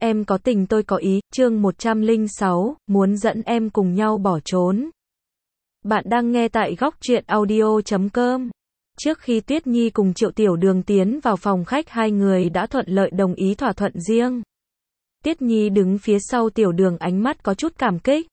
Em có tình tôi có ý, chương 106, muốn dẫn em cùng nhau bỏ trốn. Bạn đang nghe tại góc truyện audio.com. Trước khi Tuyết Nhi cùng Triệu Tiểu Đường tiến vào phòng khách, hai người đã thuận lợi đồng ý thỏa thuận riêng. Tuyết Nhi đứng phía sau Tiểu Đường, ánh mắt có chút cảm kích.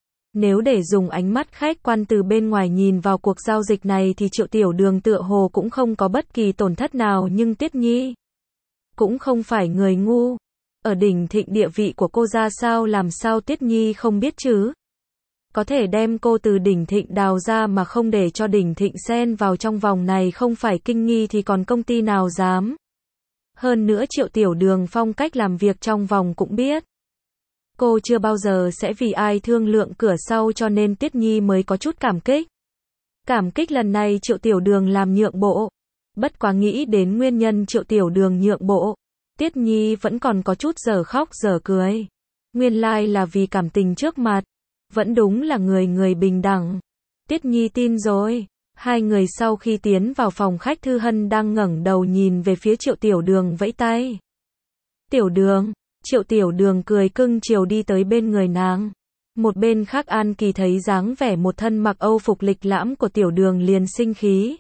Nếu để dùng ánh mắt khách quan từ bên ngoài nhìn vào cuộc giao dịch này thì Triệu Tiểu Đường tựa hồ cũng không có bất kỳ tổn thất nào, nhưng Tuyết Nhi cũng không phải người ngu. Ở đỉnh thịnh địa vị của cô ra sao, làm sao Tuyết Nhi không biết chứ? Có thể đem cô từ đỉnh thịnh đào ra mà không để cho đỉnh thịnh xen vào trong vòng này không phải kinh nghi thì còn công ty nào dám. Hơn nữa Triệu Tiểu Đường phong cách làm việc trong vòng cũng biết. Cô chưa bao giờ sẽ vì ai thương lượng cửa sau, cho nên Tuyết Nhi mới có chút cảm kích. Cảm kích lần này Triệu Tiểu Đường làm nhượng bộ. Bất quá nghĩ đến nguyên nhân Triệu Tiểu Đường nhượng bộ, Tuyết Nhi vẫn còn có chút dở khóc dở cười. Nguyên lai là vì cảm tình trước mặt. Vẫn đúng là người người bình đẳng. Tuyết Nhi tin rồi. Hai người sau khi tiến vào phòng khách, Thư Hân đang ngẩng đầu nhìn về phía Triệu Tiểu Đường vẫy tay. Tiểu Đường. Triệu Tiểu Đường cười cưng chiều đi tới bên người nàng. Một bên khác An Kỳ thấy dáng vẻ một thân mặc Âu phục lịch lãm của Tiểu Đường liền sinh khí.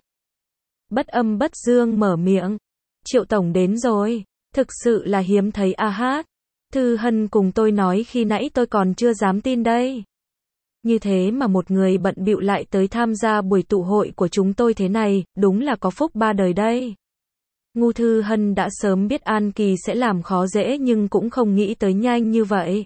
Bất âm bất dương mở miệng. Triệu tổng đến rồi. Thực sự là hiếm thấy a hát. Thư Hân cùng tôi nói khi nãy tôi còn chưa dám tin đây. Như thế mà một người bận bịu lại tới tham gia buổi tụ hội của chúng tôi thế này, đúng là có phúc ba đời đây. Ngu Thư Hân đã sớm biết An Kỳ sẽ làm khó dễ nhưng cũng không nghĩ tới nhanh như vậy.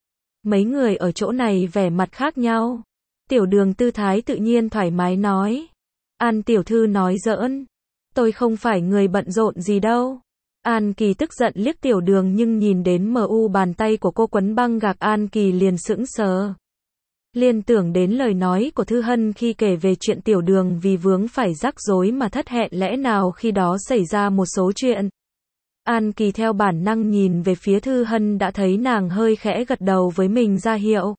Mấy người ở chỗ này vẻ mặt khác nhau. Tiểu Đường tư thái tự nhiên thoải mái nói. An tiểu thư nói giỡn. Tôi không phải người bận rộn gì đâu. An Kỳ tức giận liếc Tiểu Đường nhưng nhìn đến mu bàn tay của cô quấn băng gạc, An Kỳ liền sững sờ. Liên tưởng đến lời nói của Thư Hân khi kể về chuyện Tiểu Đường vì vướng phải rắc rối mà thất hẹn, lẽ nào khi đó xảy ra một số chuyện. An Kỳ theo bản năng nhìn về phía Thư Hân, đã thấy nàng hơi khẽ gật đầu với mình ra hiệu.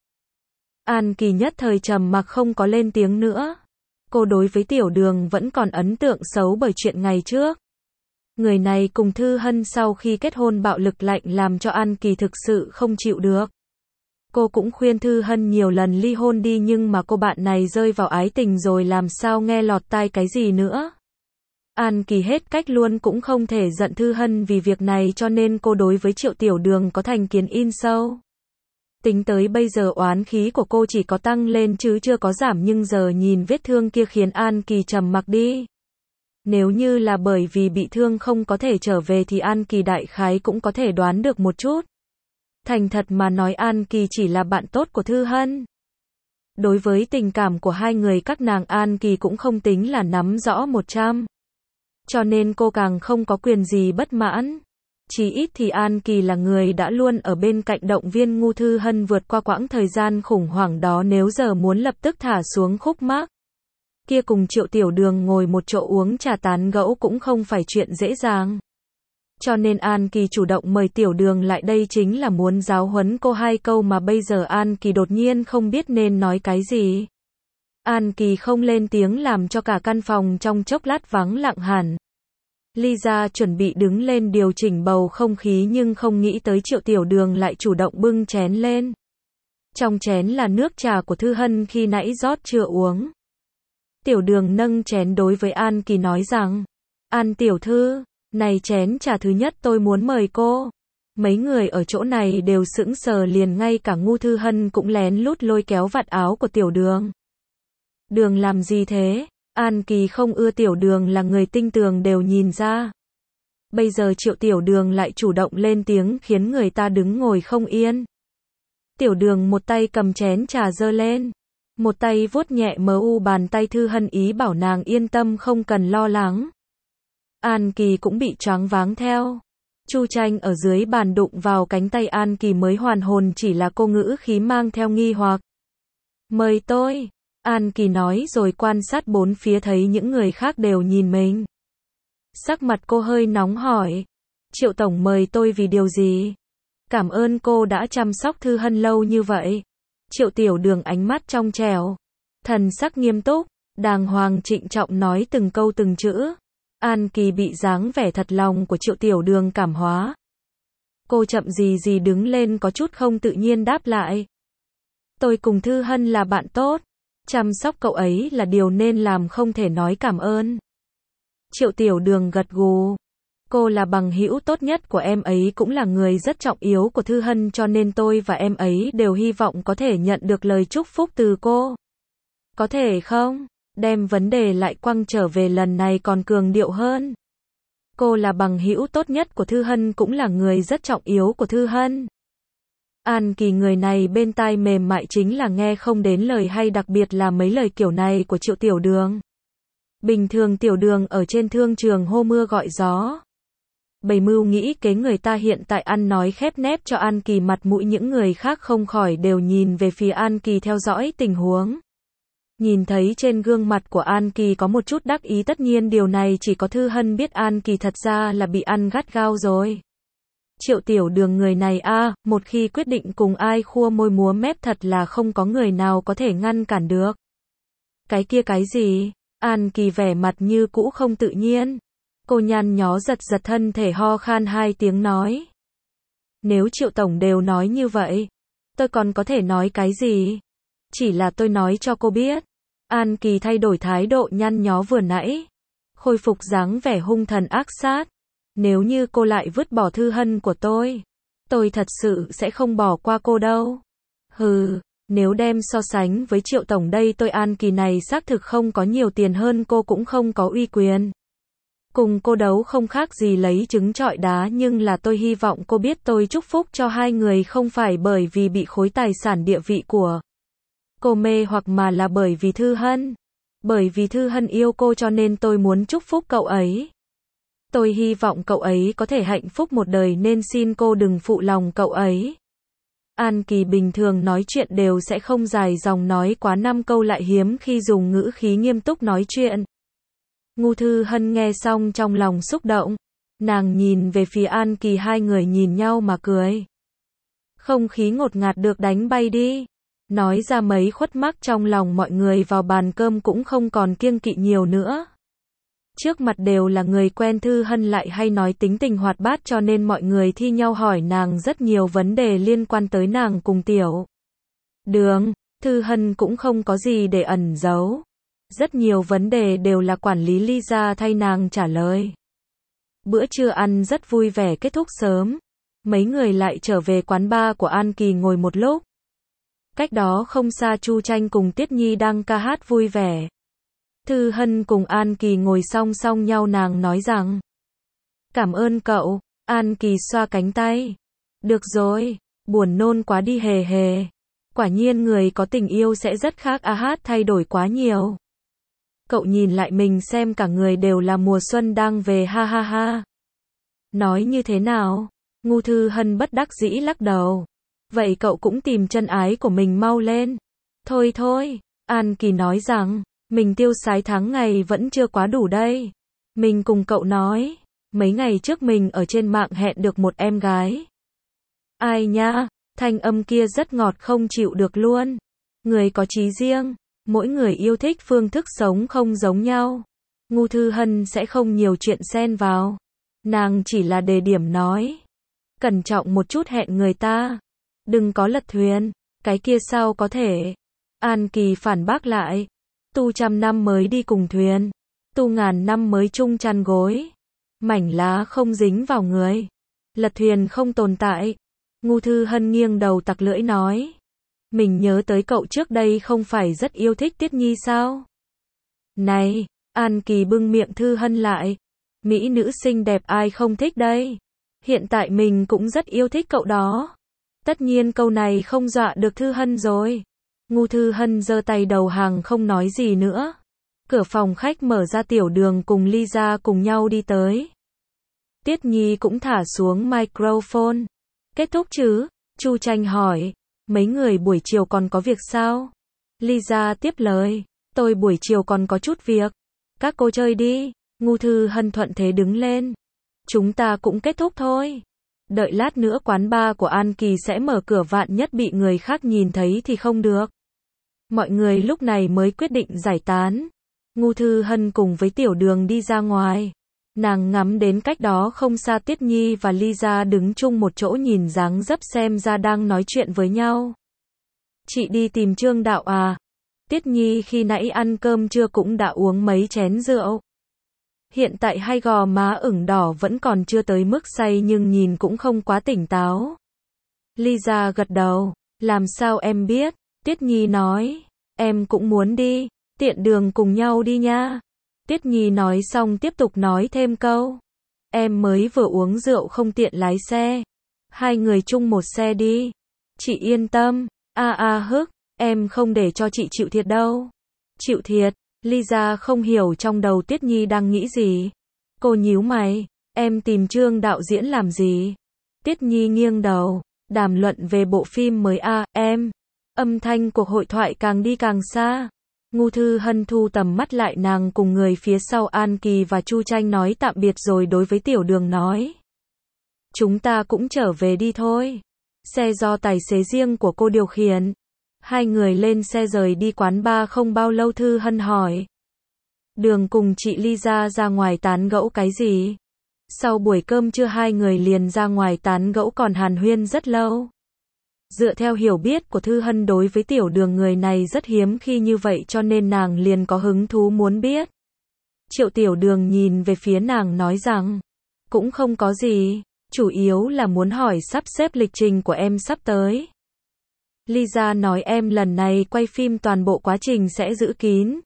An Kỳ nhất thời trầm mặc không có lên tiếng nữa. Cô đối với Tiểu Đường vẫn còn ấn tượng xấu bởi chuyện ngày trước. Người này cùng Thư Hân sau khi kết hôn bạo lực lạnh làm cho An Kỳ thực sự không chịu được. Cô cũng khuyên Thư Hân nhiều lần ly hôn đi, nhưng mà cô bạn này rơi vào ái tình rồi làm sao nghe lọt tai cái gì nữa. An Kỳ hết cách luôn, cũng không thể giận Thư Hân vì việc này, cho nên cô đối với Triệu Tiểu Đường có thành kiến in sâu. Tính tới bây giờ oán khí của cô chỉ có tăng lên chứ chưa có giảm, nhưng giờ nhìn vết thương kia khiến An Kỳ trầm mặc đi. Nếu như là bởi vì bị thương không có thể trở về thì An Kỳ đại khái cũng có thể đoán được một chút. Thành thật mà nói, An Kỳ chỉ là bạn tốt của Thư Hân. Đối với tình cảm của hai người các nàng, An Kỳ cũng không tính là nắm rõ 100. Cho nên cô càng không có quyền gì bất mãn. Chí ít thì An Kỳ là người đã luôn ở bên cạnh động viên ngu Thư Hân vượt qua quãng thời gian khủng hoảng đó, nếu giờ muốn lập tức thả xuống khúc mắc kia cùng Triệu Tiểu Đường ngồi một chỗ uống trà tán gẫu cũng không phải chuyện dễ dàng. Cho nên An Kỳ chủ động mời Tiểu Đường lại đây chính là muốn giáo huấn cô hai câu, mà bây giờ An Kỳ đột nhiên không biết nên nói cái gì. An Kỳ không lên tiếng làm cho cả căn phòng trong chốc lát vắng lặng hẳn. Lisa chuẩn bị đứng lên điều chỉnh bầu không khí nhưng không nghĩ tới Triệu Tiểu Đường lại chủ động bưng chén lên. Trong chén là nước trà của Thư Hân khi nãy rót chưa uống. Tiểu Đường nâng chén đối với An Kỳ nói rằng, An tiểu thư, này chén trà thứ nhất tôi muốn mời cô. Mấy người ở chỗ này đều sững sờ, liền ngay cả ngu Thư Hân cũng lén lút lôi kéo vạt áo của Tiểu Đường. Đường làm gì thế? An Kỳ không ưa Tiểu Đường là người tinh tường đều nhìn ra. Bây giờ Triệu Tiểu Đường lại chủ động lên tiếng khiến người ta đứng ngồi không yên. Tiểu Đường một tay cầm chén trà giơ lên, một tay vuốt nhẹ mu bàn tay Thư Hân, ý bảo nàng yên tâm không cần lo lắng. An Kỳ cũng bị choáng váng theo. Chu Tranh ở dưới bàn đụng vào cánh tay An Kỳ mới hoàn hồn, chỉ là cô ngữ khí mang theo nghi hoặc. Mời tôi. An Kỳ nói rồi quan sát bốn phía thấy những người khác đều nhìn mình. Sắc mặt cô hơi nóng hỏi. Triệu tổng mời tôi vì điều gì? Cảm ơn cô đã chăm sóc Thư Hân lâu như vậy. Triệu Tiểu Đường ánh mắt trong trẻo, thần sắc nghiêm túc, đàng hoàng trịnh trọng nói từng câu từng chữ. An Kỳ bị dáng vẻ thật lòng của Triệu Tiểu Đường cảm hóa. Cô chậm gì gì đứng lên có chút không tự nhiên đáp lại. Tôi cùng Thư Hân là bạn tốt. Chăm sóc cậu ấy là điều nên làm, không thể nói cảm ơn. Triệu Tiểu Đường gật gù. Cô là bằng hữu tốt nhất của em ấy, cũng là người rất trọng yếu của Thư Hân, cho nên tôi và em ấy đều hy vọng có thể nhận được lời chúc phúc từ cô. Có thể không? Đem vấn đề lại quăng trở về, lần này còn cường điệu hơn. Cô là bằng hữu tốt nhất của Thư Hân, cũng là người rất trọng yếu của Thư Hân. An Kỳ người này bên tai mềm mại chính là nghe không đến lời hay, đặc biệt là mấy lời kiểu này của Triệu Tiểu Đường. Bình thường Tiểu Đường ở trên thương trường hô mưa gọi gió. Bày mưu nghĩ kế, người ta hiện tại ăn nói khép nép cho An Kỳ mặt mũi, những người khác không khỏi đều nhìn về phía An Kỳ theo dõi tình huống. Nhìn thấy trên gương mặt của An Kỳ có một chút đắc ý, tất nhiên điều này chỉ có Thư Hân biết, An Kỳ thật ra là bị ăn gắt gao rồi. Triệu Tiểu Đường người này một khi quyết định cùng ai khua môi múa mép thật là không có người nào có thể ngăn cản được. Cái kia cái gì? An Kỳ vẻ mặt như cũ không tự nhiên. Cô nhăn nhó giật giật thân thể, ho khan 2 tiếng nói. Nếu Triệu Tổng đều nói như vậy, tôi còn có thể nói cái gì? Chỉ là tôi nói cho cô biết. An Kỳ thay đổi thái độ nhăn nhó vừa nãy, khôi phục dáng vẻ hung thần ác sát. Nếu như cô lại vứt bỏ Thư Hân của tôi thật sự sẽ không bỏ qua cô đâu. Hừ, nếu đem so sánh với Triệu Tổng đây, tôi An Kỳ này xác thực không có nhiều tiền hơn cô, cũng không có uy quyền. Cùng cô đấu không khác gì lấy trứng trọi đá, nhưng là tôi hy vọng cô biết tôi chúc phúc cho hai người không phải bởi vì bị khối tài sản địa vị của cô mê hoặc, mà là bởi vì Thư Hân. Bởi vì Thư Hân yêu cô cho nên tôi muốn chúc phúc cậu ấy. Tôi hy vọng cậu ấy có thể hạnh phúc một đời, nên xin cô đừng phụ lòng cậu ấy. An Kỳ bình thường nói chuyện đều sẽ không dài dòng, nói quá 5 câu lại hiếm khi dùng ngữ khí nghiêm túc nói chuyện. Ngô Thư Hân nghe xong trong lòng xúc động. Nàng nhìn về phía An Kỳ, hai người nhìn nhau mà cười. Không khí ngột ngạt được đánh bay đi. Nói ra mấy khuất mắc trong lòng mọi người, vào bàn cơm cũng không còn kiêng kỵ nhiều nữa. Trước mặt đều là người quen, Thư Hân lại hay nói tính tình hoạt bát, cho nên mọi người thi nhau hỏi nàng rất nhiều vấn đề liên quan tới nàng cùng Tiểu Đường. Thư Hân cũng không có gì để ẩn giấu. Rất nhiều vấn đề đều là quản lý Lisa thay nàng trả lời. Bữa trưa ăn rất vui vẻ kết thúc sớm. Mấy người lại trở về quán bar của An Kỳ ngồi một lúc. Cách đó không xa Chu Tranh cùng Tiết Nhi đang ca hát vui vẻ. Thư Hân cùng An Kỳ ngồi song song nhau, nàng nói rằng cảm ơn cậu. An Kỳ xoa cánh tay. Được rồi, buồn nôn quá đi hề hề. Quả nhiên người có tình yêu sẽ rất khác, hát thay đổi quá nhiều. Cậu nhìn lại mình xem, cả người đều là mùa xuân đang về, ha ha ha. Nói như thế nào? Ngô Thư Hân bất đắc dĩ lắc đầu. Vậy cậu cũng tìm chân ái của mình mau lên. Thôi thôi, An Kỳ nói rằng mình tiêu xài tháng ngày vẫn chưa quá đủ đây. Mình cùng cậu nói, mấy ngày trước mình ở trên mạng hẹn được một em gái. Ai nha, thanh âm kia rất ngọt không chịu được luôn. Người có chí riêng, mỗi người yêu thích phương thức sống không giống nhau. Ngô Thư Hân sẽ không nhiều chuyện xen vào. Nàng chỉ là đề điểm nói. Cẩn trọng một chút hẹn người ta. Đừng có lật thuyền, cái kia sao có thể. An Kỳ phản bác lại. Tu 100 năm mới đi cùng thuyền. Tu 1000 năm mới chung chăn gối. Mảnh lá không dính vào người. Lật thuyền không tồn tại. Ngô Thư Hân nghiêng đầu tặc lưỡi nói. Mình nhớ tới cậu trước đây không phải rất yêu thích Tiết Nhi sao? Này, An Kỳ bưng miệng Thư Hân lại. Mỹ nữ xinh đẹp ai không thích đây? Hiện tại mình cũng rất yêu thích cậu đó. Tất nhiên câu này không dọa được Thư Hân rồi. Ngô Thư Hân giơ tay đầu hàng không nói gì nữa. Cửa phòng khách mở ra, Tiểu Đường cùng Lisa cùng nhau đi tới. Tiết Nhi cũng thả xuống microphone. Kết thúc chứ? Chu Tranh hỏi. Mấy người buổi chiều còn có việc sao? Lisa tiếp lời. Tôi buổi chiều còn có chút việc. Các cô chơi đi. Ngô Thư Hân thuận thế đứng lên. Chúng ta cũng kết thúc thôi. Đợi lát nữa quán bar của An Kỳ sẽ mở cửa, vạn nhất bị người khác nhìn thấy thì không được. Mọi người lúc này mới quyết định giải tán. Ngô Thư Hân cùng với Tiểu Đường đi ra ngoài. Nàng ngắm đến cách đó không xa Tiết Nhi và Lisa đứng chung một chỗ nhìn dáng dấp xem ra đang nói chuyện với nhau. Chị đi tìm Trương Đạo à? Tiết Nhi khi nãy ăn cơm trưa cũng đã uống mấy chén rượu. Hiện tại hai gò má ửng đỏ vẫn còn chưa tới mức say nhưng nhìn cũng không quá tỉnh táo. Lisa gật đầu. Làm sao em biết? Tiết Nhi nói. Em cũng muốn đi. Tiện đường cùng nhau đi nha. Tiết Nhi nói xong tiếp tục nói thêm câu. Em mới vừa uống rượu không tiện lái xe. Hai người chung một xe đi. Chị yên tâm. Hức, em không để cho chị chịu thiệt đâu. Chịu thiệt? Lisa không hiểu trong đầu Tiết Nhi đang nghĩ gì. Cô nhíu mày. Em tìm Trương đạo diễn làm gì? Tiết Nhi nghiêng đầu. Đàm luận về bộ phim mới em. Âm thanh cuộc hội thoại càng đi càng xa. Ngô Thư Hân thu tầm mắt lại, nàng cùng người phía sau An Kỳ và Chu Tranh nói tạm biệt rồi đối với Tiểu Đường nói. Chúng ta cũng trở về đi thôi. Xe do tài xế riêng của cô điều khiển. Hai người lên xe rời đi quán bar không bao lâu. Thư Hân hỏi. Đường cùng chị Lisa ra ngoài tán gẫu cái gì? Sau buổi cơm trưa hai người liền ra ngoài tán gẫu còn hàn huyên rất lâu. Dựa theo hiểu biết của Thư Hân đối với Tiểu Đường người này rất hiếm khi như vậy cho nên nàng liền có hứng thú muốn biết. Triệu Tiểu Đường nhìn về phía nàng nói rằng, cũng không có gì, chủ yếu là muốn hỏi sắp xếp lịch trình của em sắp tới. Lisa nói em lần này quay phim toàn bộ quá trình sẽ giữ kín.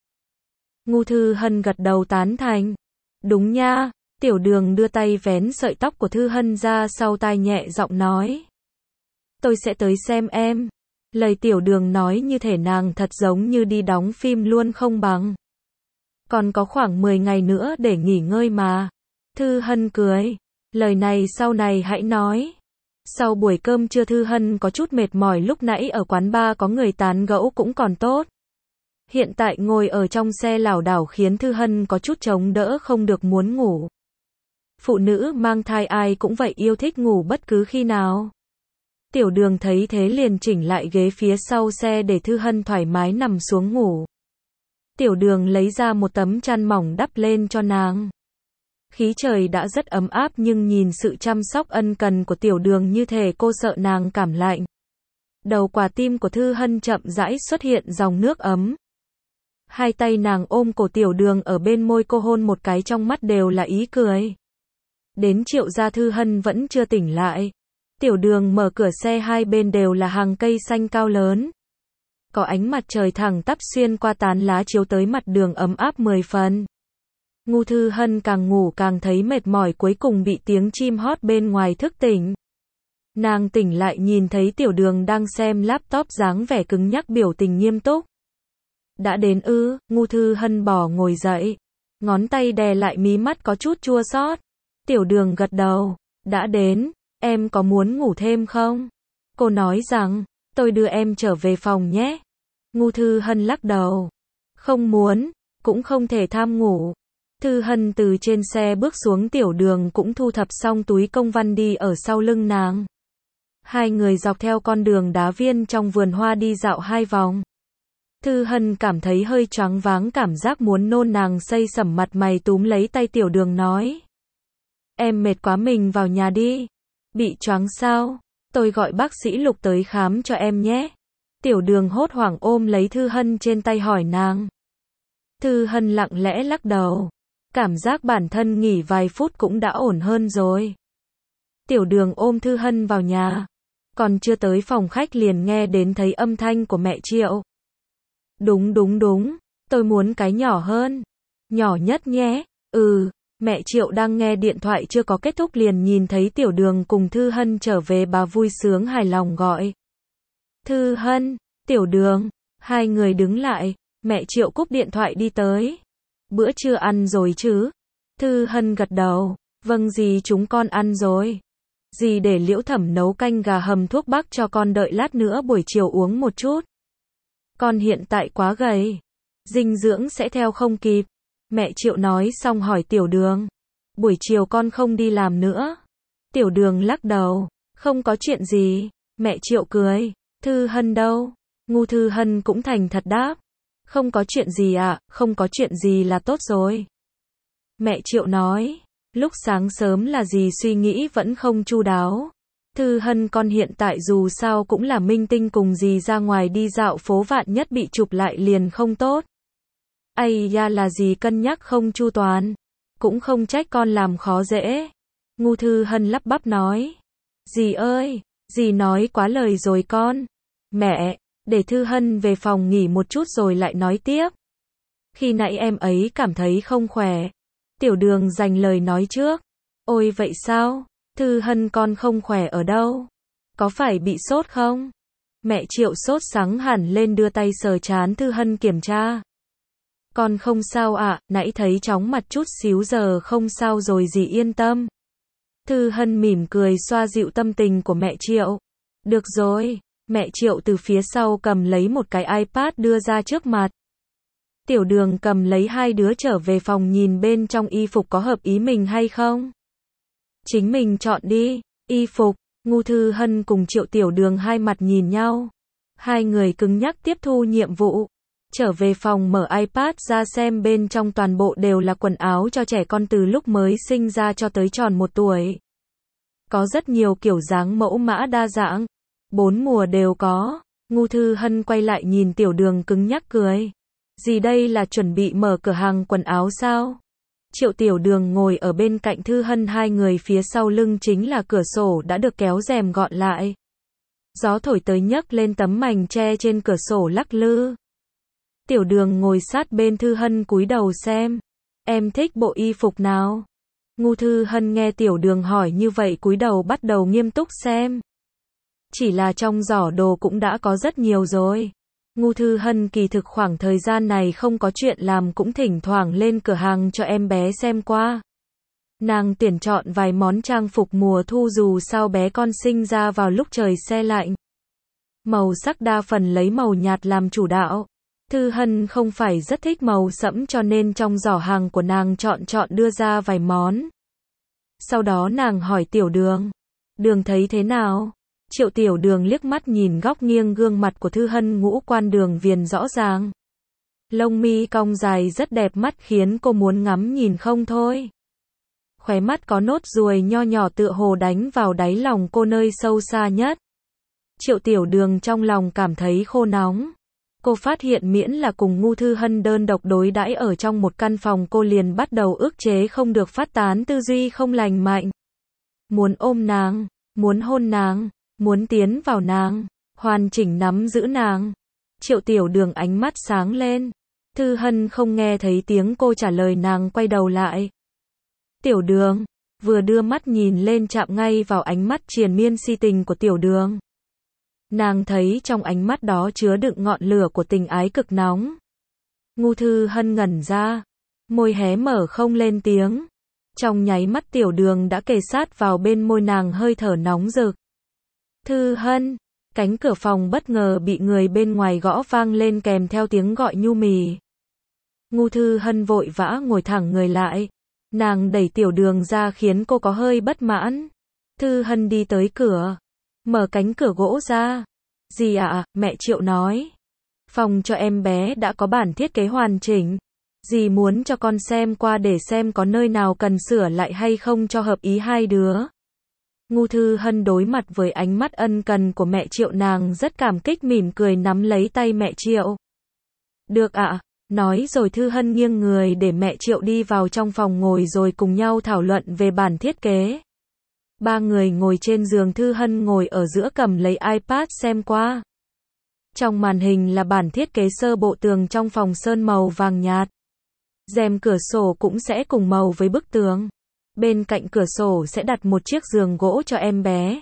Ngô Thư Hân gật đầu tán thành. Đúng nha. Tiểu Đường đưa tay vén sợi tóc của Thư Hân ra sau tai nhẹ giọng nói. Tôi sẽ tới xem em. Lời Tiểu Đường nói như thể nàng thật giống như đi đóng phim luôn không bằng. Còn có khoảng 10 ngày nữa để nghỉ ngơi mà. Thư Hân cười. Lời này sau này hãy nói. Sau buổi cơm trưa Thư Hân có chút mệt mỏi, lúc nãy ở quán bar có người tán gẫu cũng còn tốt. Hiện tại ngồi ở trong xe lảo đảo khiến Thư Hân có chút chống đỡ không được muốn ngủ. Phụ nữ mang thai ai cũng vậy, yêu thích ngủ bất cứ khi nào. Tiểu Đường thấy thế liền chỉnh lại ghế phía sau xe để Thư Hân thoải mái nằm xuống ngủ. Tiểu Đường lấy ra một tấm chăn mỏng đắp lên cho nàng. Khí trời đã rất ấm áp nhưng nhìn sự chăm sóc ân cần của Tiểu Đường như thể cô sợ nàng cảm lạnh. Đầu quả tim của Thư Hân chậm rãi xuất hiện dòng nước ấm. Hai tay nàng ôm cổ Tiểu Đường ở bên môi cô hôn một cái, trong mắt đều là ý cười. Đến Triệu gia Thư Hân vẫn chưa tỉnh lại. Tiểu Đường mở cửa xe, hai bên đều là hàng cây xanh cao lớn. Có ánh mặt trời thẳng tắp xuyên qua tán lá chiếu tới mặt đường ấm áp 10 phần. Ngô Thư Hân càng ngủ càng thấy mệt mỏi, cuối cùng bị tiếng chim hót bên ngoài thức tỉnh. Nàng tỉnh lại nhìn thấy Tiểu Đường đang xem laptop, dáng vẻ cứng nhắc, biểu tình nghiêm túc. Đã đến ư? Ngô Thư Hân bò ngồi dậy. Ngón tay đè lại mí mắt có chút chua xót. Tiểu Đường gật đầu. Đã đến. Em có muốn ngủ thêm không? Cô nói rằng, tôi đưa em trở về phòng nhé. Ngô Thư Hân lắc đầu. Không muốn, cũng không thể tham ngủ. Thư Hân từ trên xe bước xuống, Tiểu Đường cũng thu thập xong túi công văn đi ở sau lưng nàng. Hai người dọc theo con đường đá viên trong vườn hoa đi dạo 2 vòng. Thư Hân cảm thấy hơi choáng váng, cảm giác muốn nôn, nàng xây sẩm mặt mày túm lấy tay Tiểu Đường nói. Em mệt quá, mình vào nhà đi. Bị choáng sao? Tôi gọi bác sĩ Lục tới khám cho em nhé. Tiểu Đường hốt hoảng ôm lấy Thư Hân trên tay hỏi nàng. Thư Hân lặng lẽ lắc đầu. Cảm giác bản thân nghỉ vài phút cũng đã ổn hơn rồi. Tiểu Đường ôm Thư Hân vào nhà. Còn chưa tới phòng khách liền nghe đến thấy âm thanh của mẹ Triệu. Đúng, tôi muốn cái nhỏ hơn. Nhỏ nhất nhé. Mẹ Triệu đang nghe điện thoại chưa có kết thúc liền nhìn thấy Tiểu Đường cùng Thư Hân trở về, bà vui sướng hài lòng gọi. Thư Hân, Tiểu Đường, hai người đứng lại, mẹ Triệu cúp điện thoại đi tới. Bữa trưa ăn rồi chứ? Thư Hân gật đầu, vâng dì, chúng con ăn rồi. Dì để Liễu Thẩm nấu canh gà hầm thuốc bắc cho con, đợi lát nữa buổi chiều uống một chút. Con hiện tại quá gầy, dinh dưỡng sẽ theo không kịp. Mẹ Triệu nói xong hỏi Tiểu Đường, buổi chiều con không đi làm nữa? Tiểu Đường lắc đầu, không có chuyện gì. Mẹ Triệu cười, Thư Hân đâu? Ngô Thư Hân cũng thành thật đáp, không có chuyện gì ạ, không có chuyện gì là tốt rồi. Mẹ Triệu nói, Lúc sáng sớm là dì suy nghĩ vẫn không chu đáo. Thư Hân con hiện tại dù sao cũng là minh tinh, cùng dì ra ngoài đi dạo phố vạn nhất bị chụp lại liền không tốt. Ây da, là dì cân nhắc không chu toàn. Cũng không trách con làm khó dễ. Ngu Thư Hân lắp bắp nói. Dì ơi, dì nói quá lời rồi con. Mẹ, để Thư Hân về phòng nghỉ một chút rồi lại nói tiếp. Khi nãy em ấy cảm thấy không khỏe. Tiểu Đường giành lời nói trước. Ôi vậy sao? Thư Hân con không khỏe ở đâu? Có phải bị sốt không? Mẹ Triệu sốt sắng hẳn lên, đưa tay sờ trán Thư Hân kiểm tra. Con không sao ạ, nãy thấy chóng mặt chút xíu, giờ không sao rồi dì yên tâm. Thư Hân mỉm cười xoa dịu tâm tình của mẹ Triệu. Được rồi, mẹ Triệu từ phía sau cầm lấy một cái iPad đưa ra trước mặt. Tiểu Đường cầm lấy, hai đứa trở về phòng nhìn bên trong y phục có hợp ý mình hay không. Chính mình chọn đi. Y phục. Ngu Thư Hân cùng Triệu Tiểu Đường hai mặt nhìn nhau. Hai người cứng nhắc tiếp thu nhiệm vụ. Trở về phòng mở iPad ra xem, bên trong toàn bộ đều là quần áo cho trẻ con từ lúc mới sinh ra cho tới tròn 1 tuổi. Có rất nhiều kiểu dáng mẫu mã đa dạng. 4 mùa đều có. Ngu Thư Hân quay lại nhìn Tiểu Đường cứng nhắc cười. Dì đây là chuẩn bị mở cửa hàng quần áo sao? Triệu Tiểu Đường ngồi ở bên cạnh Thư Hân, hai người phía sau lưng chính là cửa sổ đã được kéo rèm gọn lại. Gió thổi tới nhấc lên tấm mành tre trên cửa sổ lắc lư. Tiểu Đường ngồi sát bên Thư Hân cúi đầu xem. Em thích bộ y phục nào? Ngu Thư Hân nghe Tiểu Đường hỏi như vậy cúi đầu bắt đầu nghiêm túc xem. Chỉ là trong giỏ đồ cũng đã có rất nhiều rồi. Ngu Thư Hân kỳ thực khoảng thời gian này không có chuyện làm, cũng thỉnh thoảng lên cửa hàng cho em bé xem qua. Nàng tuyển chọn vài món trang phục mùa thu, dù sao bé con sinh ra vào lúc trời se lạnh. Màu sắc đa phần lấy màu nhạt làm chủ đạo. Thư Hân không phải rất thích màu sẫm cho nên trong giỏ hàng của nàng chọn đưa ra vài món. Sau đó nàng hỏi Tiểu Đường. Đường thấy thế nào? Triệu Tiểu Đường liếc mắt nhìn góc nghiêng gương mặt của Thư Hân, ngũ quan đường viền rõ ràng. Lông mi cong dài rất đẹp mắt khiến cô muốn ngắm nhìn không thôi. Khóe mắt có nốt ruồi nho nhỏ tựa hồ đánh vào đáy lòng cô nơi sâu xa nhất. Triệu Tiểu Đường trong lòng cảm thấy khô nóng. Cô phát hiện miễn là cùng Ngu Thư Hân đơn độc đối đãi ở trong một căn phòng, cô liền bắt đầu ức chế không được phát tán tư duy không lành mạnh. Muốn ôm nàng, muốn hôn nàng, muốn tiến vào nàng, hoàn chỉnh nắm giữ nàng. Triệu Tiểu Đường ánh mắt sáng lên. Thư Hân không nghe thấy tiếng cô trả lời, nàng quay đầu lại. Tiểu Đường, vừa đưa mắt nhìn lên chạm ngay vào ánh mắt triền miên si tình của Tiểu Đường. Nàng thấy trong ánh mắt đó chứa đựng ngọn lửa của tình ái cực nóng. Ngu Thư Hân ngẩn ra, môi hé mở không lên tiếng. Trong nháy mắt Tiểu Đường đã kề sát vào bên môi nàng, hơi thở nóng rực. Thư Hân, cánh cửa phòng bất ngờ bị người bên ngoài gõ vang lên kèm theo tiếng gọi nhu mì. Ngu Thư Hân vội vã ngồi thẳng người lại. Nàng đẩy Tiểu Đường ra khiến cô có hơi bất mãn. Thư Hân đi tới cửa, mở cánh cửa gỗ ra. Dì ạ, mẹ Triệu nói. Phòng cho em bé đã có bản thiết kế hoàn chỉnh. Dì muốn cho con xem qua để xem có nơi nào cần sửa lại hay không cho hợp ý hai đứa. Ngu Thư Hân đối mặt với ánh mắt ân cần của mẹ Triệu, nàng rất cảm kích mỉm cười nắm lấy tay mẹ Triệu. Được ạ, nói rồi Thư Hân nghiêng người để mẹ Triệu đi vào trong phòng ngồi rồi cùng nhau thảo luận về bản thiết kế. Ba người ngồi trên giường, Thư Hân ngồi ở giữa cầm lấy iPad xem qua. Trong màn hình là bản thiết kế sơ bộ tường trong phòng sơn màu vàng nhạt. Rèm cửa sổ cũng sẽ cùng màu với bức tường. Bên cạnh cửa sổ sẽ đặt một chiếc giường gỗ cho em bé.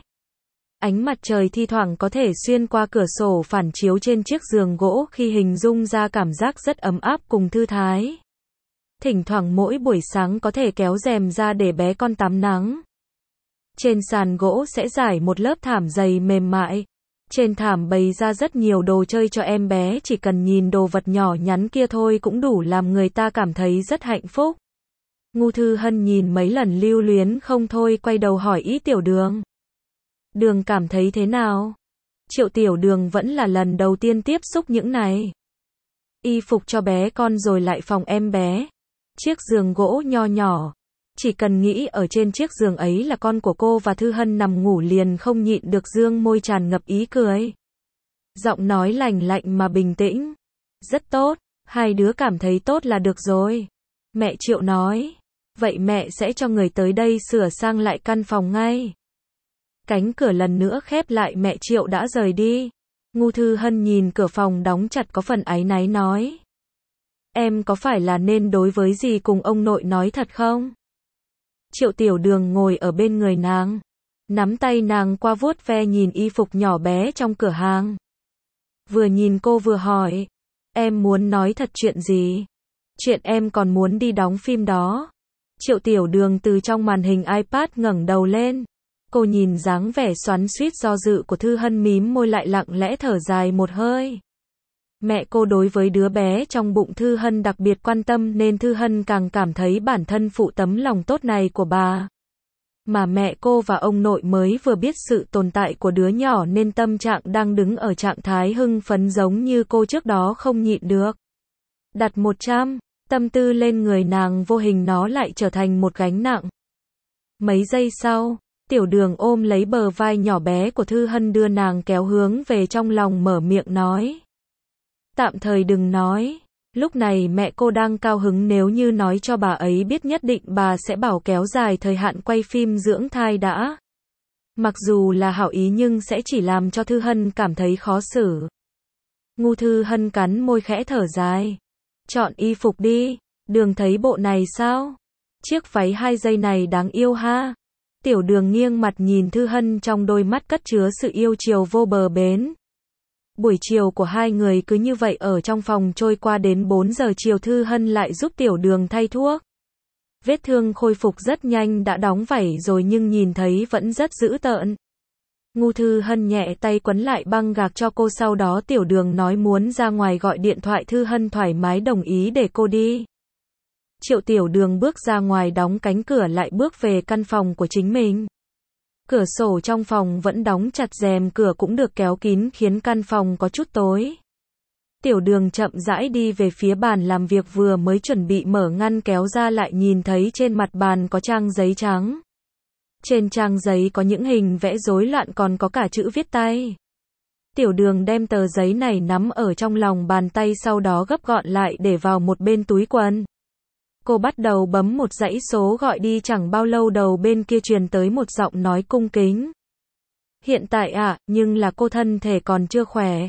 Ánh mặt trời thi thoảng có thể xuyên qua cửa sổ phản chiếu trên chiếc giường gỗ, khi hình dung ra cảm giác rất ấm áp cùng thư thái. Thỉnh thoảng mỗi buổi sáng có thể kéo rèm ra để bé con tắm nắng. Trên sàn gỗ sẽ trải một lớp thảm dày mềm mại. Trên thảm bày ra rất nhiều đồ chơi cho em bé, chỉ cần nhìn đồ vật nhỏ nhắn kia thôi cũng đủ làm người ta cảm thấy rất hạnh phúc. Ngu Thư Hân nhìn mấy lần lưu luyến không thôi, quay đầu hỏi ý Tiểu Đường. Đường cảm thấy thế nào? Triệu Tiểu Đường vẫn là lần đầu tiên tiếp xúc những này. Y phục cho bé con rồi lại phòng em bé. Chiếc giường gỗ nho nhỏ. Chỉ cần nghĩ ở trên chiếc giường ấy là con của cô và Thư Hân nằm ngủ liền không nhịn được dương môi tràn ngập ý cười. Giọng nói lành lạnh mà bình tĩnh. Rất tốt, hai đứa cảm thấy tốt là được rồi. Mẹ Triệu nói. Vậy mẹ sẽ cho người tới đây sửa sang lại căn phòng ngay. Cánh cửa lần nữa khép lại, mẹ Triệu đã rời đi. Ngu Thư Hân nhìn cửa phòng đóng chặt có phần áy náy nói. Em có phải là nên đối với gì cùng ông nội nói thật không? Triệu Tiểu Đường ngồi ở bên người nàng. Nắm tay nàng qua vuốt ve nhìn y phục nhỏ bé trong cửa hàng. Vừa nhìn cô vừa hỏi. Em muốn nói thật chuyện gì? Chuyện em còn muốn đi đóng phim đó. Triệu Tiểu Đường từ trong màn hình iPad ngẩng đầu lên. Cô nhìn dáng vẻ xoắn xuýt do dự của Thư Hân mím môi lại lặng lẽ thở dài một hơi. Mẹ cô đối với đứa bé trong bụng Thư Hân đặc biệt quan tâm nên Thư Hân càng cảm thấy bản thân phụ tấm lòng tốt này của bà. Mà mẹ cô và ông nội mới vừa biết sự tồn tại của đứa nhỏ nên tâm trạng đang đứng ở trạng thái hưng phấn giống như cô trước đó không nhịn được. Đặt 100 tâm tư lên người nàng, vô hình nó lại trở thành một gánh nặng. Mấy giây sau, Tiểu Đường ôm lấy bờ vai nhỏ bé của Thư Hân đưa nàng kéo hướng về trong lòng, mở miệng nói. Tạm thời đừng nói. Lúc này mẹ cô đang cao hứng, nếu như nói cho bà ấy biết nhất định bà sẽ bảo kéo dài thời hạn quay phim dưỡng thai đã. Mặc dù là hảo ý nhưng sẽ chỉ làm cho Thư Hân cảm thấy khó xử. Ngu Thư Hân cắn môi khẽ thở dài. Chọn y phục đi. Đường thấy bộ này sao? Chiếc váy 2 dây này đáng yêu ha. Tiểu Đường nghiêng mặt nhìn Thư Hân trong đôi mắt cất chứa sự yêu chiều vô bờ bến. Buổi chiều của hai người cứ như vậy ở trong phòng trôi qua, đến 4 giờ chiều Thư Hân lại giúp Tiểu Đường thay thuốc. Vết thương khôi phục rất nhanh, đã đóng vảy rồi nhưng nhìn thấy vẫn rất dữ tợn. Ngu Thư Hân nhẹ tay quấn lại băng gạc cho cô, sau đó Tiểu Đường nói muốn ra ngoài gọi điện thoại, Thư Hân thoải mái đồng ý để cô đi. Triệu Tiểu Đường bước ra ngoài đóng cánh cửa lại bước về căn phòng của chính mình. Cửa sổ trong phòng vẫn đóng chặt, rèm cửa cũng được kéo kín khiến căn phòng có chút tối. Tiểu Đường chậm rãi đi về phía bàn làm việc, vừa mới chuẩn bị mở ngăn kéo ra lại nhìn thấy trên mặt bàn có trang giấy trắng. Trên trang giấy có những hình vẽ rối loạn, còn có cả chữ viết tay. Tiểu Đường đem tờ giấy này nắm ở trong lòng bàn tay, sau đó gấp gọn lại để vào một bên túi quần. Cô bắt đầu bấm một dãy số gọi đi, chẳng bao lâu đầu bên kia truyền tới một giọng nói cung kính. Hiện tại nhưng là cô thân thể còn chưa khỏe.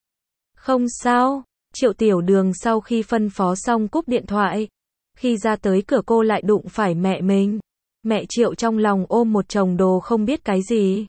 Không sao. Triệu Tiểu Đường sau khi phân phó xong cúp điện thoại. Khi ra tới cửa cô lại đụng phải mẹ mình. Mẹ Triệu trong lòng ôm một chồng đồ không biết cái gì.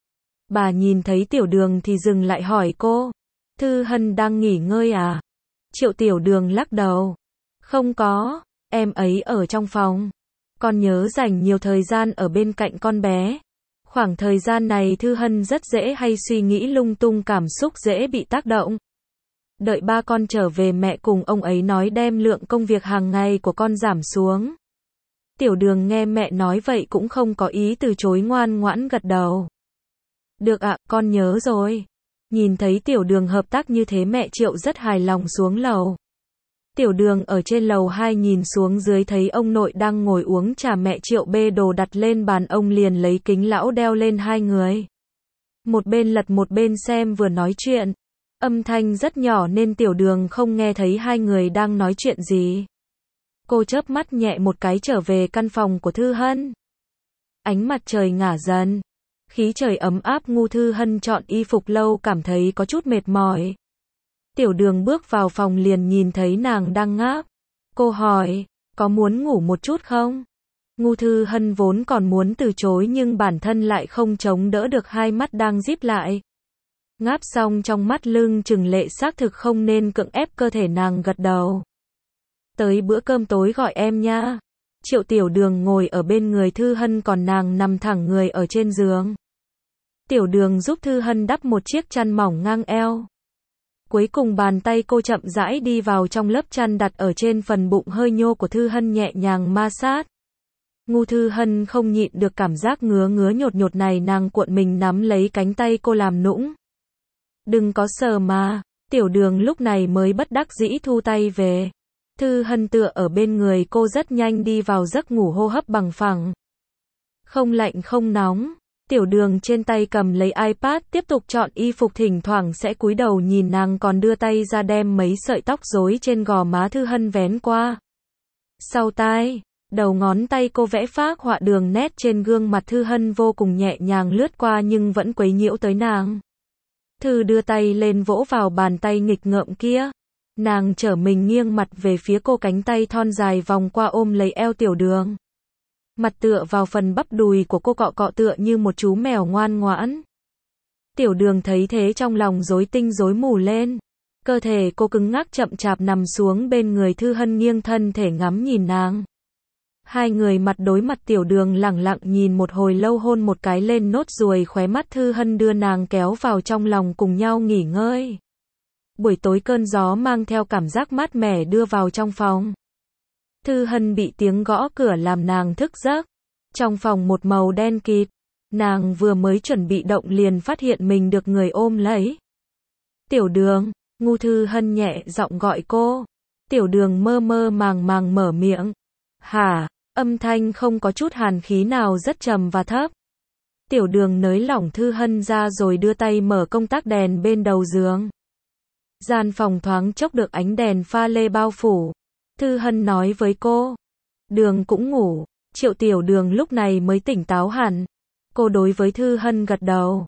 Bà nhìn thấy Tiểu Đường thì dừng lại hỏi cô. Thư Hân đang nghỉ ngơi à? Triệu Tiểu Đường lắc đầu. Không có. Em ấy ở trong phòng. Con nhớ dành nhiều thời gian ở bên cạnh con bé. Khoảng thời gian này Thư Hân rất dễ hay suy nghĩ lung tung, cảm xúc dễ bị tác động. Đợi ba con trở về mẹ cùng ông ấy nói đem lượng công việc hàng ngày của con giảm xuống. Tiểu Đường nghe mẹ nói vậy cũng không có ý từ chối, ngoan ngoãn gật đầu. Được ạ, con nhớ rồi. Nhìn thấy Tiểu Đường hợp tác như thế mẹ Triệu rất hài lòng xuống lầu. Tiểu Đường ở trên lầu 2 nhìn xuống dưới thấy ông nội đang ngồi uống trà, mẹ Triệu bê đồ đặt lên bàn, ông liền lấy kính lão đeo lên hai người. Một bên lật một bên xem vừa nói chuyện. Âm thanh rất nhỏ nên Tiểu Đường không nghe thấy hai người đang nói chuyện gì. Cô chớp mắt nhẹ một cái trở về căn phòng của Thư Hân. Ánh mặt trời ngả dần. Khí trời ấm áp, Ngu Thư Hân chọn y phục lâu cảm thấy có chút mệt mỏi. Tiểu Đường bước vào phòng liền nhìn thấy nàng đang ngáp. Cô hỏi, có muốn ngủ một chút không? Ngu Thư Hân vốn còn muốn từ chối nhưng bản thân lại không chống đỡ được, hai mắt đang díp lại. Ngáp xong trong mắt lưng chừng lệ, xác thực không nên cưỡng ép cơ thể, nàng gật đầu. Tới bữa cơm tối gọi em nha. Triệu Tiểu Đường ngồi ở bên người Thư Hân, còn nàng nằm thẳng người ở trên giường. Tiểu Đường giúp Thư Hân đắp một chiếc chăn mỏng ngang eo. Cuối cùng bàn tay cô chậm rãi đi vào trong lớp chăn đặt ở trên phần bụng hơi nhô của Thư Hân, nhẹ nhàng ma sát. Ngu Thư Hân không nhịn được cảm giác ngứa ngứa nhột nhột này, nàng cuộn mình nắm lấy cánh tay cô làm nũng. Đừng có sờ mà. Tiểu Đường lúc này mới bất đắc dĩ thu tay về. Thư Hân tựa ở bên người cô rất nhanh đi vào giấc ngủ, hô hấp bằng phẳng. Không lạnh không nóng. Tiểu Đường trên tay cầm lấy iPad tiếp tục chọn y phục, thỉnh thoảng sẽ cúi đầu nhìn nàng, còn đưa tay ra đem mấy sợi tóc rối trên gò má Thư Hân vén qua sau tai. Đầu ngón tay cô vẽ phác họa đường nét trên gương mặt Thư Hân, vô cùng nhẹ nhàng lướt qua nhưng vẫn quấy nhiễu tới nàng. Thư đưa tay lên vỗ vào bàn tay nghịch ngợm kia. Nàng trở mình nghiêng mặt về phía cô, cánh tay thon dài vòng qua ôm lấy eo Tiểu Đường. Mặt tựa vào phần bắp đùi của cô, cọ cọ tựa như một chú mèo ngoan ngoãn. Tiểu Đường thấy thế trong lòng rối tinh rối mù lên. Cơ thể cô cứng ngắc chậm chạp nằm xuống bên người Thư Hân, nghiêng thân thể ngắm nhìn nàng. Hai người mặt đối mặt, Tiểu Đường lẳng lặng nhìn một hồi lâu, hôn một cái lên nốt ruồi khóe mắt Thư Hân, đưa nàng kéo vào trong lòng cùng nhau nghỉ ngơi. Buổi tối cơn gió mang theo cảm giác mát mẻ đưa vào trong phòng. Thư Hân bị tiếng gõ cửa làm nàng thức giấc. Trong phòng một màu đen kịt. Nàng vừa mới chuẩn bị động liền phát hiện mình được người ôm lấy. Tiểu Đường, Ngu Thư Hân nhẹ giọng gọi cô. Tiểu Đường mơ mơ màng màng mở miệng. Hả? Âm thanh không có chút hàn khí nào, rất trầm và thấp. Tiểu Đường nới lỏng Thư Hân ra rồi đưa tay mở công tắc đèn bên đầu giường. Gian phòng thoáng chốc được ánh đèn pha lê bao phủ. Thư Hân nói với cô. Đường cũng ngủ. Triệu Tiểu Đường lúc này mới tỉnh táo hẳn. Cô đối với Thư Hân gật đầu.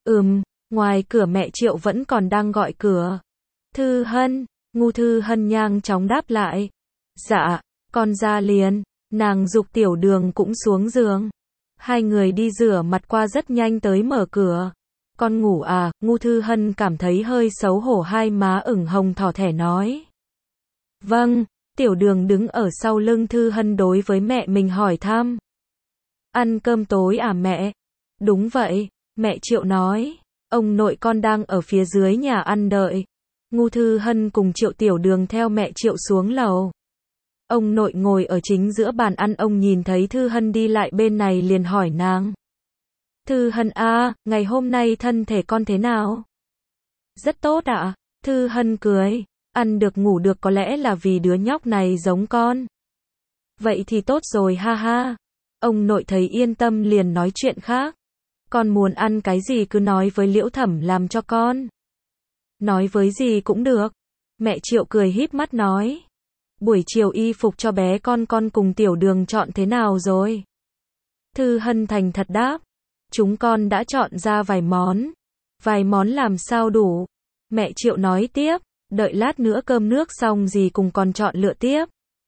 Ngoài cửa mẹ Triệu vẫn còn đang gọi cửa. Thư Hân, Ngu Thư Hân nhanh chóng đáp lại. Dạ, con ra liền. Nàng giục Tiểu Đường cũng xuống giường. Hai người đi rửa mặt qua rất nhanh tới mở cửa. Con ngủ à? Ngu Thư Hân cảm thấy hơi xấu hổ, hai má ửng hồng thỏ thẻ nói. Vâng. Tiểu Đường đứng ở sau lưng Thư Hân đối với mẹ mình hỏi thăm. Ăn cơm tối à mẹ? Đúng vậy, mẹ Triệu nói. Ông nội con đang ở phía dưới nhà ăn đợi. Ngu Thư Hân cùng Triệu Tiểu Đường theo mẹ Triệu xuống lầu. Ông nội ngồi ở chính giữa bàn ăn, ông nhìn thấy Thư Hân đi lại bên này liền hỏi nàng. Thư Hân à, ngày hôm nay thân thể con thế nào? Rất tốt ạ. Thư Hân cười. Ăn được ngủ được, có lẽ là vì đứa nhóc này giống con. Vậy thì tốt rồi, ha ha. Ông nội thấy yên tâm liền nói chuyện khác. Con muốn ăn cái gì cứ nói với Liễu Thẩm làm cho con. Nói với gì cũng được. Mẹ Triệu cười híp mắt nói. Buổi chiều y phục cho bé con cùng Tiểu Đường chọn thế nào rồi? Thư Hân thành thật đáp. Chúng con đã chọn ra vài món. Vài món làm sao đủ? Mẹ Triệu nói tiếp. Đợi lát nữa cơm nước xong dì cùng con chọn lựa tiếp.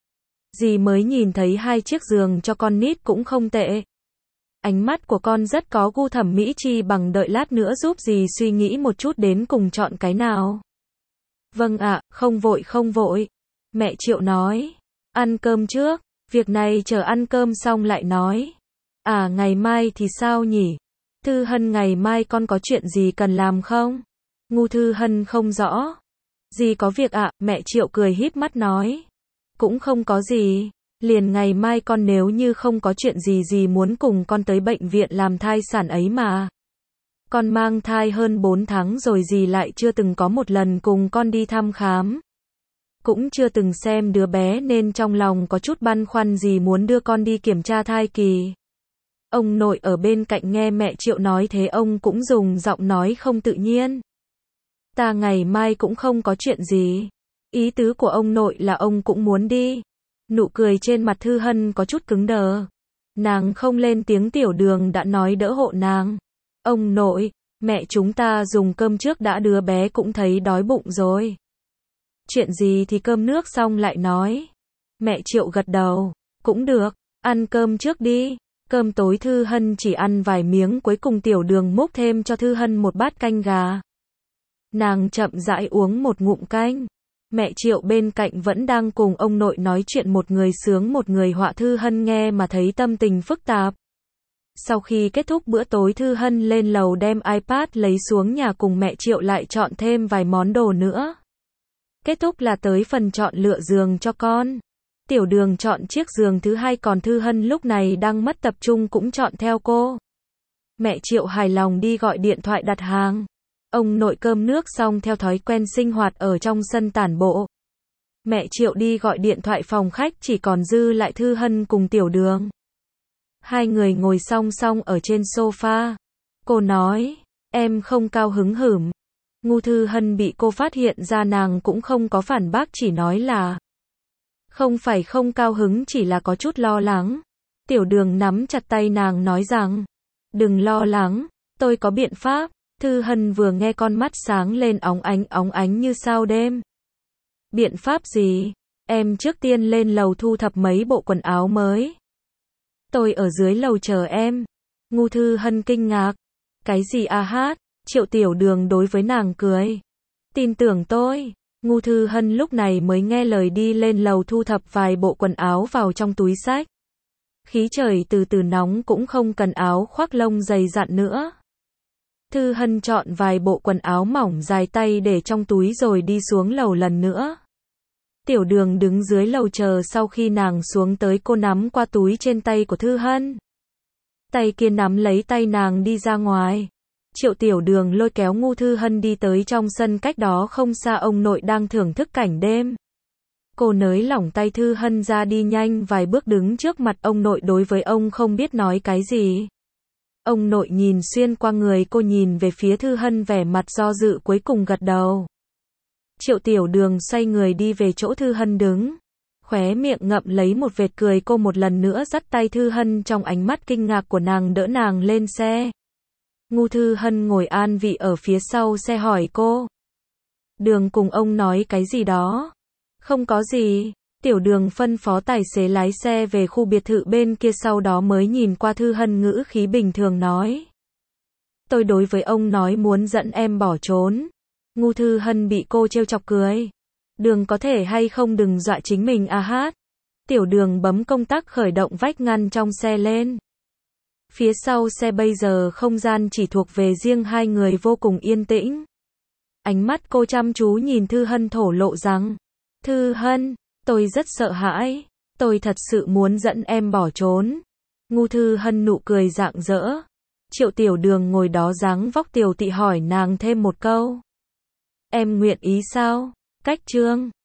Dì mới nhìn thấy 2 chiếc giường cho con nít cũng không tệ. Ánh mắt của con rất có gu thẩm mỹ, chi bằng đợi lát nữa giúp dì suy nghĩ một chút đến cùng chọn cái nào. Vâng ạ, không vội. Mẹ Triệu nói. Ăn cơm trước, việc này chờ ăn cơm xong lại nói. À, ngày mai thì sao nhỉ? Thư Hân, ngày mai con có chuyện gì cần làm không? Ngu Thư Hân không rõ. Dì có việc ạ, mẹ Triệu cười híp mắt nói. Cũng không có gì. Liền ngày mai con nếu như không có chuyện gì, dì muốn cùng con tới bệnh viện làm thai sản ấy mà. Con mang thai hơn 4 tháng rồi, dì lại chưa từng có một lần cùng con đi thăm khám. Cũng chưa từng xem đứa bé nên trong lòng có chút băn khoăn, dì muốn đưa con đi kiểm tra thai kỳ. Ông nội ở bên cạnh nghe mẹ Triệu nói thế, ông cũng dùng giọng nói không tự nhiên. Ta ngày mai cũng không có chuyện gì. Ý tứ của ông nội là ông cũng muốn đi. Nụ cười trên mặt Thư Hân có chút cứng đờ. Nàng không lên tiếng, Tiểu Đường đã nói đỡ hộ nàng. Ông nội, mẹ chúng ta dùng cơm trước đã, đứa bé cũng thấy đói bụng rồi. Chuyện gì thì cơm nước xong lại nói. Mẹ Triệu gật đầu. Cũng được, ăn cơm trước đi. Cơm tối Thư Hân chỉ ăn vài miếng, cuối cùng Tiểu Đường múc thêm cho Thư Hân một bát canh gà. Nàng chậm rãi uống một ngụm canh. Mẹ Triệu bên cạnh vẫn đang cùng ông nội nói chuyện, một người sướng một người họa. Thư Hân nghe mà thấy tâm tình phức tạp. Sau khi kết thúc bữa tối, Thư Hân lên lầu đem iPad lấy xuống nhà, cùng mẹ Triệu lại chọn thêm vài món đồ nữa. Kết thúc là tới phần chọn lựa giường cho con. Tiểu Đường chọn chiếc giường thứ 2, còn Thư Hân lúc này đang mất tập trung cũng chọn theo cô. Mẹ Triệu hài lòng đi gọi điện thoại đặt hàng. Ông nội cơm nước xong theo thói quen sinh hoạt ở trong sân tản bộ. Mẹ Triệu đi gọi điện thoại phòng khách, chỉ còn dư lại Thư Hân cùng Tiểu Đường. Hai người ngồi song song ở trên sofa. Cô nói, em không cao hứng hửm. Ngu Thư Hân bị cô phát hiện ra nàng cũng không có phản bác, chỉ nói là không phải không cao hứng, chỉ là có chút lo lắng. Tiểu Đường nắm chặt tay nàng nói rằng, đừng lo lắng, tôi có biện pháp. Thư Hân vừa nghe con mắt sáng lên óng ánh như sao đêm. Biện pháp gì? Em trước tiên lên lầu thu thập mấy bộ quần áo mới. Tôi ở dưới lầu chờ em. Ngu Thư Hân kinh ngạc. Cái gì a hát? Triệu Tiểu Đường đối với nàng cười. Tin tưởng tôi. Ngu Thư Hân lúc này mới nghe lời đi lên lầu thu thập vài bộ quần áo vào trong túi xách. Khí trời từ từ nóng cũng không cần áo khoác lông dày dặn nữa. Thư Hân chọn vài bộ quần áo mỏng dài tay để trong túi rồi đi xuống lầu lần nữa. Tiểu Đường đứng dưới lầu chờ, sau khi nàng xuống tới cô nắm qua túi trên tay của Thư Hân. Tay kia nắm lấy tay nàng đi ra ngoài. Triệu Tiểu Đường lôi kéo Ngu Thư Hân đi tới trong sân cách đó không xa, ông nội đang thưởng thức cảnh đêm. Cô nới lỏng tay Thư Hân ra, đi nhanh vài bước đứng trước mặt ông nội, đối với ông không biết nói cái gì. Ông nội nhìn xuyên qua người cô, nhìn về phía Thư Hân, vẻ mặt do dự, cuối cùng gật đầu. Triệu Tiểu Đường xoay người đi về chỗ Thư Hân đứng. Khóe miệng ngậm lấy một vệt cười, cô một lần nữa dắt tay Thư Hân, trong ánh mắt kinh ngạc của nàng đỡ nàng lên xe. Ngu Thư Hân ngồi an vị ở phía sau xe hỏi cô. Đường cùng ông nói cái gì đó? Không có gì. Tiểu Đường phân phó tài xế lái xe về khu biệt thự bên kia, sau đó mới nhìn qua Thư Hân, ngữ khí bình thường nói. Tôi đối với ông nói muốn dẫn em bỏ trốn. Ngu Thư Hân bị cô trêu chọc cười. Đường có thể hay không đừng dọa chính mình a hát. Tiểu Đường bấm công tắc khởi động vách ngăn trong xe lên. Phía sau xe bây giờ không gian chỉ thuộc về riêng hai người, vô cùng yên tĩnh. Ánh mắt cô chăm chú nhìn Thư Hân, thổ lộ rằng, Thư Hân, tôi rất sợ hãi, tôi thật sự muốn dẫn em bỏ trốn. Ngu Thư Hân nụ cười rạng rỡ. Triệu Tiểu Đường ngồi đó dáng vóc tiều tụy hỏi nàng thêm một câu. Em nguyện ý sao? Cách chương